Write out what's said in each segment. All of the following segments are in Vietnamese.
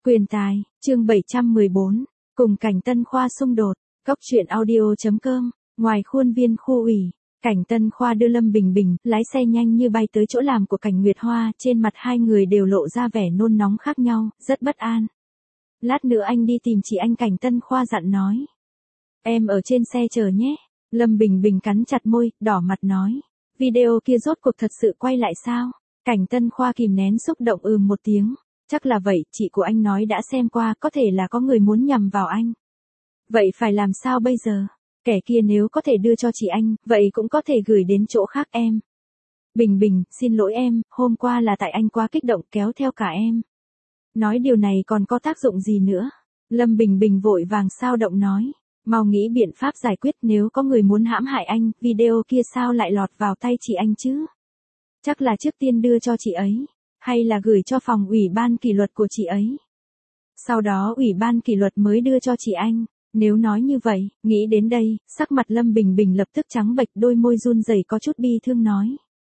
Quyền tài, chương 714, cùng Cảnh Tân Khoa xung đột, Cốc truyện audio.com, ngoài khuôn viên khu ủy, Cảnh Tân Khoa đưa Lâm Bình Bình, lái xe nhanh như bay tới chỗ làm của Cảnh Nguyệt Hoa, trên mặt hai người đều lộ ra vẻ nôn nóng khác nhau, rất bất an. Lát nữa anh đi tìm chị anh, Cảnh Tân Khoa dặn nói. Em ở trên xe chờ nhé. Lâm Bình Bình cắn chặt môi, đỏ mặt nói. Video kia rốt cuộc thật sự quay lại sao? Cảnh Tân Khoa kìm nén xúc động một tiếng. Chắc là vậy, chị của anh nói đã xem qua, có thể là có người muốn nhằm vào anh. Vậy phải làm sao bây giờ? Kẻ kia nếu có thể đưa cho chị anh, vậy cũng có thể gửi đến chỗ khác em. Bình Bình, xin lỗi em, hôm qua là tại anh quá kích động kéo theo cả em. Nói điều này còn có tác dụng gì nữa? Lâm Bình Bình vội vàng xao động nói. Mau nghĩ biện pháp giải quyết, nếu có người muốn hãm hại anh, video kia sao lại lọt vào tay chị anh chứ? Chắc là trước tiên đưa cho chị ấy. Hay là gửi cho phòng ủy ban kỷ luật của chị ấy. Sau đó ủy ban kỷ luật mới đưa cho chị anh. Nếu nói như vậy, nghĩ đến đây, sắc mặt Lâm Bình Bình lập tức trắng bệch, đôi môi run rẩy có chút bi thương nói.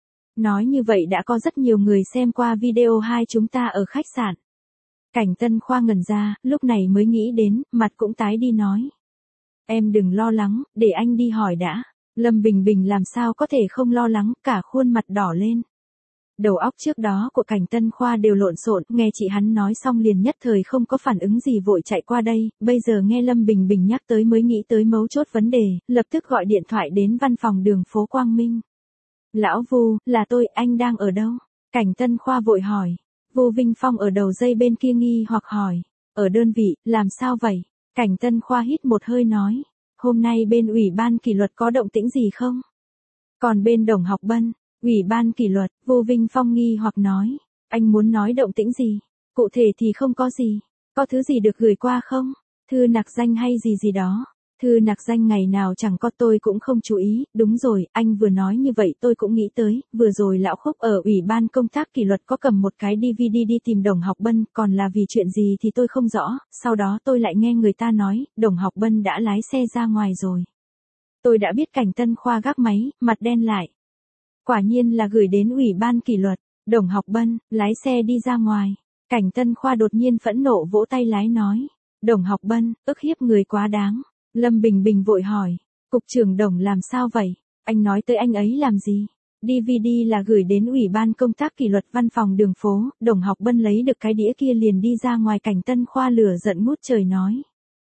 Nói như vậy đã có rất nhiều người xem qua video hai chúng ta ở khách sạn. Cảnh Tân Khoa ngẩn ra, lúc này mới nghĩ đến, mặt cũng tái đi nói. Em đừng lo lắng, để anh đi hỏi đã. Lâm Bình Bình làm sao có thể không lo lắng, cả khuôn mặt đỏ lên. Đầu óc trước đó của Cảnh Tân Khoa đều lộn xộn, nghe chị hắn nói xong liền nhất thời không có phản ứng gì, vội chạy qua đây, bây giờ nghe Lâm Bình Bình nhắc tới mới nghĩ tới mấu chốt vấn đề, lập tức gọi điện thoại đến văn phòng đường phố Quang Minh. Lão Vu, là tôi, anh đang ở đâu? Cảnh Tân Khoa vội hỏi. Vu Vinh Phong ở đầu dây bên kia nghi hoặc hỏi. Ở đơn vị, làm sao vậy? Cảnh Tân Khoa hít một hơi nói. Hôm nay bên ủy ban kỷ luật có động tĩnh gì không? Còn bên Đồng Học Bân, ủy ban kỷ luật, Vu Vinh Phong nghi hoặc nói. Anh muốn nói động tĩnh gì? Cụ thể thì không có gì. Có thứ gì được gửi qua không? Thư nặc danh hay gì gì đó. Thư nặc danh ngày nào chẳng có, tôi cũng không chú ý. Đúng rồi, anh vừa nói như vậy tôi cũng nghĩ tới. Vừa rồi Lão Khúc ở ủy ban công tác kỷ luật có cầm một cái DVD đi tìm Đồng Học Bân. Còn là vì chuyện gì thì tôi không rõ. Sau đó tôi lại nghe người ta nói, Đồng Học Bân đã lái xe ra ngoài rồi. Tôi đã biết. Cảnh Tân Khoa gác máy, mặt đen lại. Quả nhiên là gửi đến ủy ban kỷ luật. Đồng Học Bân, lái xe đi ra ngoài. Cảnh Tân Khoa đột nhiên phẫn nộ vỗ tay lái nói. Đồng Học Bân, ức hiếp người quá đáng. Lâm Bình Bình vội hỏi. Cục trưởng Đồng làm sao vậy? Anh nói tới anh ấy làm gì? DVD là gửi đến ủy ban công tác kỷ luật văn phòng đường phố. Đồng Học Bân lấy được cái đĩa kia liền đi ra ngoài. Cảnh Tân Khoa lửa giận ngút trời nói.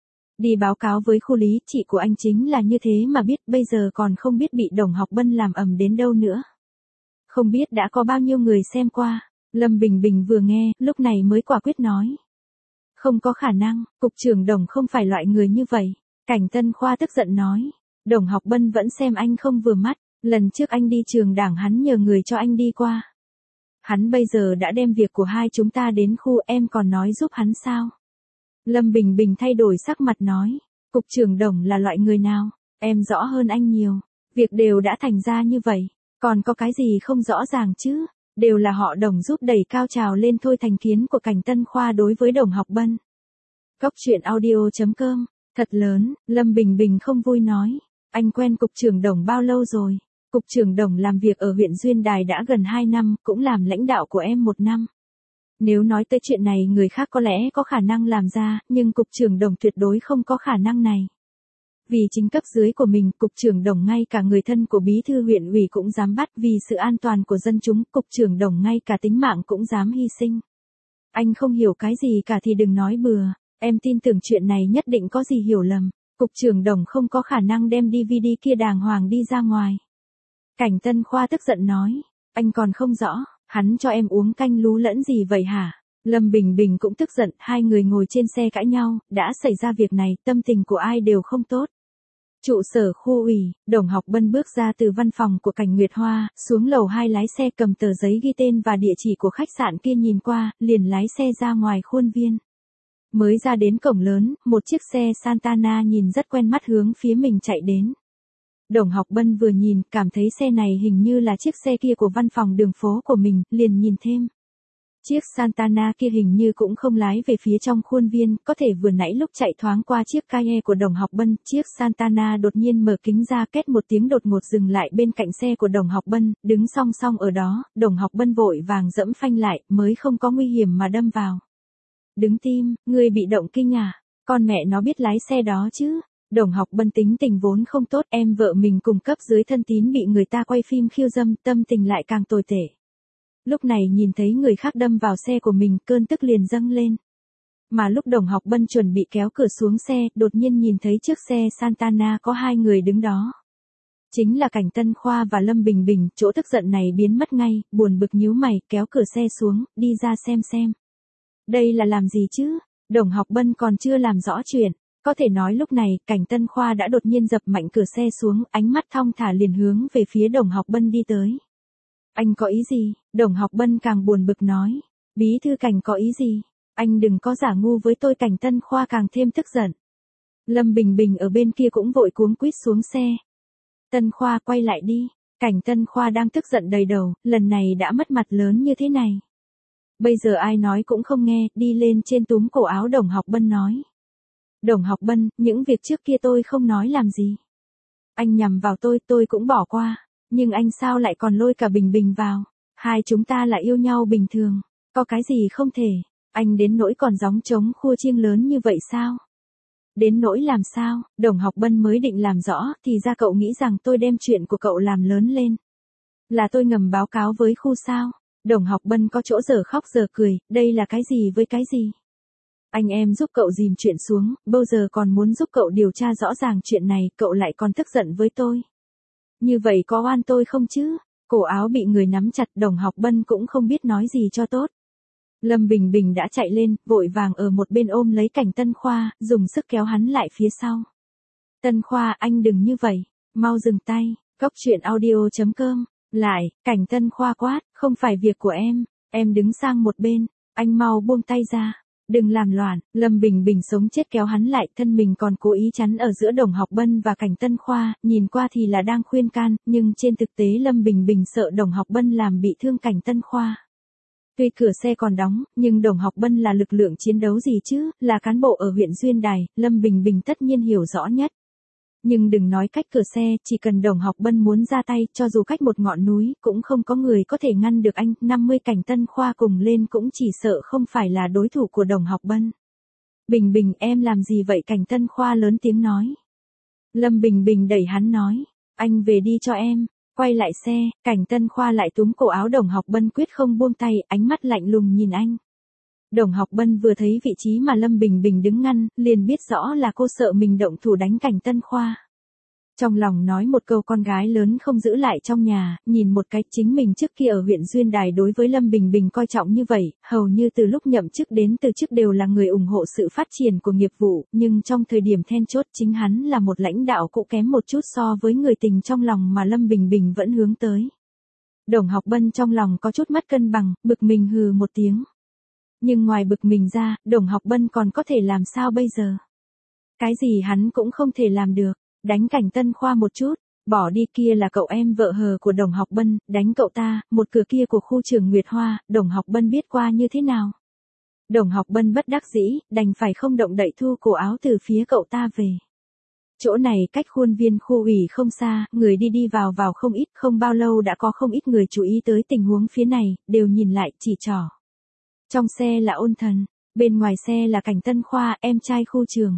Đi báo cáo với khu lý, chị của anh chính là như thế mà biết, bây giờ còn không biết bị Đồng Học Bân làm ầm đến đâu nữa. Không biết đã có bao nhiêu người xem qua. Lâm Bình Bình vừa nghe, lúc này mới quả quyết nói. Không có khả năng, cục trưởng Đồng không phải loại người như vậy. Cảnh Tân Khoa tức giận nói. Đồng Học Bân vẫn xem anh không vừa mắt. Lần trước anh đi trường đảng hắn nhờ người cho anh đi qua. Hắn bây giờ đã đem việc của hai chúng ta đến khu, em còn nói giúp hắn sao? Lâm Bình Bình thay đổi sắc mặt nói. Cục trưởng Đồng là loại người nào? Em rõ hơn anh nhiều. Việc đều đã thành ra như vậy. Còn có cái gì không rõ ràng chứ? Đều là họ Đồng giúp đẩy cao trào lên thôi. Thành kiến của Cảnh Tân Khoa đối với Đồng Học Bân. Cốc truyện audio.com. Thật lớn, Lâm Bình Bình không vui nói. Anh quen cục trưởng Đồng bao lâu rồi? Cục trưởng Đồng làm việc ở huyện Duyên Đài đã gần 2 năm, cũng làm lãnh đạo của em 1 năm. Nếu nói tới chuyện này người khác có lẽ có khả năng làm ra, nhưng cục trưởng Đồng tuyệt đối không có khả năng này. Vì chính cấp dưới của mình, cục trưởng Đồng ngay cả người thân của bí thư huyện ủy cũng dám bắt, vì sự an toàn của dân chúng, cục trưởng Đồng ngay cả tính mạng cũng dám hy sinh. Anh không hiểu cái gì cả thì đừng nói bừa. Em tin tưởng chuyện này nhất định có gì hiểu lầm. Cục trưởng Đồng không có khả năng đem DVD kia đàng hoàng đi ra ngoài. Cảnh Tân Khoa tức giận nói. Anh còn không rõ, hắn cho em uống canh lú lẫn gì vậy hả? Lâm Bình Bình cũng tức giận, hai người ngồi trên xe cãi nhau, đã xảy ra việc này, tâm tình của ai đều không tốt. Trụ sở khu ủy, Đồng Học Bân bước ra từ văn phòng của Cảnh Nguyệt Hoa, xuống lầu 2 lái xe cầm tờ giấy ghi tên và địa chỉ của khách sạn kia nhìn qua, liền lái xe ra ngoài khuôn viên. Mới ra đến cổng lớn, một chiếc xe Santana nhìn rất quen mắt hướng phía mình chạy đến. Đồng Học Bân vừa nhìn, cảm thấy xe này hình như là chiếc xe kia của văn phòng đường phố của mình, liền nhìn thêm. Chiếc Santana kia hình như cũng không lái về phía trong khuôn viên, có thể vừa nãy lúc chạy thoáng qua chiếc Cayenne của Đồng Học Bân, chiếc Santana đột nhiên mở kính ra, két một tiếng đột ngột dừng lại bên cạnh xe của Đồng Học Bân, đứng song song ở đó, Đồng Học Bân vội vàng dẫm phanh lại, mới không có nguy hiểm mà đâm vào. Đứng tim, ngươi bị động kinh à? Con mẹ nó biết lái xe đó chứ? Đồng Học Bân tính tình vốn không tốt, em vợ mình cùng cấp dưới thân tín bị người ta quay phim khiêu dâm, tâm tình lại càng tồi tệ. Lúc này nhìn thấy người khác đâm vào xe của mình, cơn tức liền dâng lên. Mà lúc Đồng Học Bân chuẩn bị kéo cửa xuống xe, đột nhiên nhìn thấy trước xe Santana có hai người đứng đó. Chính là Cảnh Tân Khoa và Lâm Bình Bình, chỗ tức giận này biến mất ngay, buồn bực nhíu mày, kéo cửa xe xuống, đi ra xem. Đây là làm gì chứ? Đồng Học Bân còn chưa làm rõ chuyện. Có thể nói lúc này, Cảnh Tân Khoa đã đột nhiên dập mạnh cửa xe xuống, ánh mắt thong thả liền hướng về phía Đồng Học Bân đi tới. Anh có ý gì? Đồng Học Bân càng buồn bực nói. Bí thư Cảnh có ý gì? Anh đừng có giả ngu với tôi. Cảnh Tân Khoa càng thêm tức giận. Lâm Bình Bình ở bên kia cũng vội cuống quýt xuống xe. Tân Khoa quay lại đi. Cảnh Tân Khoa đang tức giận đầy đầu, lần này đã mất mặt lớn như thế này. Bây giờ ai nói cũng không nghe, đi lên trên túm cổ áo Đồng Học Bân nói. Đồng Học Bân, những việc trước kia tôi không nói làm gì. Anh nhằm vào tôi cũng bỏ qua. Nhưng anh sao lại còn lôi cả Bình Bình vào? Hai chúng ta là yêu nhau bình thường. Có cái gì không thể? Anh đến nỗi còn gióng trống khua chiêng lớn như vậy sao? Đến nỗi làm sao? Đồng Học Bân mới định làm rõ, thì ra cậu nghĩ rằng tôi đem chuyện của cậu làm lớn lên. Là tôi ngầm báo cáo với khu sao? Đồng Học Bân có chỗ giờ khóc giờ cười, đây là cái gì với cái gì? Anh em giúp cậu dìm chuyện xuống, bao giờ còn muốn giúp cậu điều tra rõ ràng chuyện này, cậu lại còn tức giận với tôi. Như vậy có oan tôi không chứ? Cổ áo bị người nắm chặt, Đồng Học Bân cũng không biết nói gì cho tốt. Lâm Bình Bình đã chạy lên, vội vàng ở một bên ôm lấy Cảnh Tân Khoa, dùng sức kéo hắn lại phía sau. Tân Khoa, anh đừng như vậy, mau dừng tay. Cốc truyện audio.com. Lại, Cảnh Tân Khoa quát, không phải việc của em đứng sang một bên, anh mau buông tay ra. Đừng làm loạn. Lâm Bình Bình sống chết kéo hắn lại, thân mình còn cố ý chắn ở giữa Đồng Học Bân và Cảnh Tân Khoa, nhìn qua thì là đang khuyên can, nhưng trên thực tế Lâm Bình Bình sợ Đồng Học Bân làm bị thương Cảnh Tân Khoa. Tuy cửa xe còn đóng, nhưng Đồng Học Bân là lực lượng chiến đấu gì chứ, là cán bộ ở huyện Duyên Đài, Lâm Bình Bình tất nhiên hiểu rõ nhất. Nhưng đừng nói cách cửa xe, chỉ cần Đồng Học Bân muốn ra tay, cho dù cách một ngọn núi, cũng không có người có thể ngăn được anh. 50 Cảnh Tân Khoa cùng lên cũng chỉ sợ không phải là đối thủ của Đồng Học Bân. Bình Bình, em làm gì vậy? Cảnh Tân Khoa lớn tiếng nói. Lâm Bình Bình đẩy hắn nói, anh về đi cho em. Quay lại xe, Cảnh Tân Khoa lại túm cổ áo Đồng Học Bân quyết không buông tay, ánh mắt lạnh lùng nhìn anh. Đồng Học Bân vừa thấy vị trí mà Lâm Bình Bình đứng ngăn, liền biết rõ là cô sợ mình động thủ đánh Cảnh Tân Khoa. Trong lòng nói một câu con gái lớn không giữ lại trong nhà, nhìn một cái chính mình trước kia ở huyện Duyên Đài đối với Lâm Bình Bình coi trọng như vậy, hầu như từ lúc nhậm chức đến từ chức đều là người ủng hộ sự phát triển của nghiệp vụ, nhưng trong thời điểm then chốt chính hắn là một lãnh đạo cũng kém một chút so với người tình trong lòng mà Lâm Bình Bình vẫn hướng tới. Đồng Học Bân trong lòng có chút mất cân bằng, bực mình hừ một tiếng. Nhưng ngoài bực mình ra, Đồng Học Bân còn có thể làm sao bây giờ? Cái gì hắn cũng không thể làm được. Đánh Cảnh Tân Khoa một chút, bỏ đi, kia là cậu em vợ hờ của Đồng Học Bân, đánh cậu ta, một cửa kia của khu trường Nguyệt Hoa, Đồng Học Bân biết qua như thế nào. Đồng Học Bân bất đắc dĩ, đành phải không động đậy thu cổ áo từ phía cậu ta về. Chỗ này cách khuôn viên khu ủy không xa, người đi đi vào không ít, không bao lâu đã có không ít người chú ý tới tình huống phía này, đều nhìn lại, chỉ trỏ. Trong xe là Ôn Thần, bên ngoài xe là Cảnh Tân Khoa, em trai khu trường.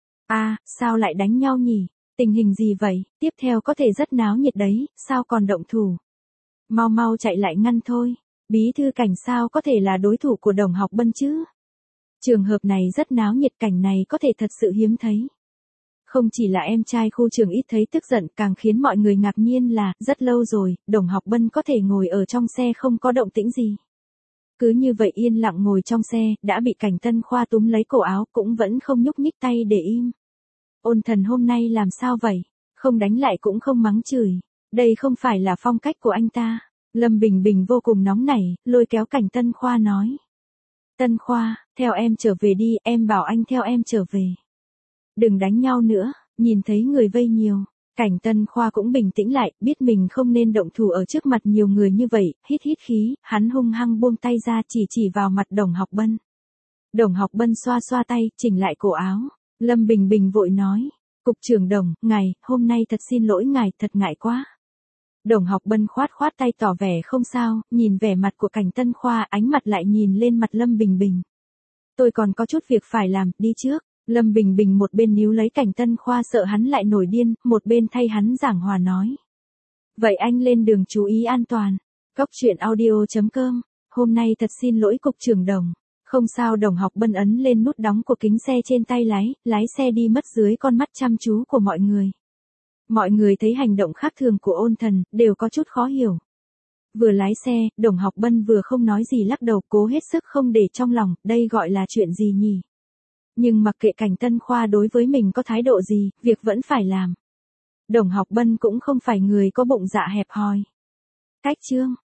Sao lại đánh nhau nhỉ? Tình hình gì vậy? Tiếp theo có thể rất náo nhiệt đấy, sao còn động thủ? Mau chạy lại ngăn thôi. Bí thư Cảnh sao có thể là đối thủ của Đồng Học Bân chứ? Trường hợp này rất náo nhiệt, cảnh này có thể thật sự hiếm thấy. Không chỉ là em trai khu trường ít thấy tức giận, càng khiến mọi người ngạc nhiên là, rất lâu rồi, Đồng Học Bân có thể ngồi ở trong xe không có động tĩnh gì. Cứ như vậy yên lặng ngồi trong xe, đã bị Cảnh Tân Khoa túm lấy cổ áo, cũng vẫn không nhúc nhích tay để im. Ôn Thần hôm nay làm sao vậy? Không đánh lại cũng không mắng chửi. Đây không phải là phong cách của anh ta. Lâm Bình Bình vô cùng nóng nảy, lôi kéo Cảnh Tân Khoa nói. Tân Khoa, theo em trở về đi, em bảo anh theo em trở về. Đừng đánh nhau nữa, nhìn thấy người vây nhiều. Cảnh Tân Khoa cũng bình tĩnh lại, biết mình không nên động thủ ở trước mặt nhiều người như vậy, hít khí, hắn hung hăng buông tay ra chỉ vào mặt Đồng Học Bân. Đồng Học Bân xoa tay, chỉnh lại cổ áo. Lâm Bình Bình vội nói, Cục trưởng Đồng, ngài, hôm nay thật xin lỗi ngài, thật ngại quá. Đồng Học Bân khoát tay tỏ vẻ không sao, nhìn vẻ mặt của Cảnh Tân Khoa, ánh mặt lại nhìn lên mặt Lâm Bình Bình. Tôi còn có chút việc phải làm, đi trước. Lâm Bình Bình một bên níu lấy Cảnh Tân Khoa sợ hắn lại nổi điên, một bên thay hắn giảng hòa nói. Vậy anh lên đường chú ý an toàn. Góc truyện audio.com. Hôm nay thật xin lỗi cục trưởng Đồng. Không sao. Đồng Học Bân ấn lên nút đóng của kính xe trên tay lái xe đi mất dưới con mắt chăm chú của mọi người. Mọi người thấy hành động khác thường của Ôn Thần, đều có chút khó hiểu. Vừa lái xe, Đồng Học Bân vừa không nói gì lắc đầu, cố hết sức không để trong lòng, đây gọi là chuyện gì nhỉ? Nhưng mặc kệ Cảnh Tân Khoa đối với mình có thái độ gì, việc vẫn phải làm. Đồng Học Bân cũng không phải người có bụng dạ hẹp hòi. Cách chương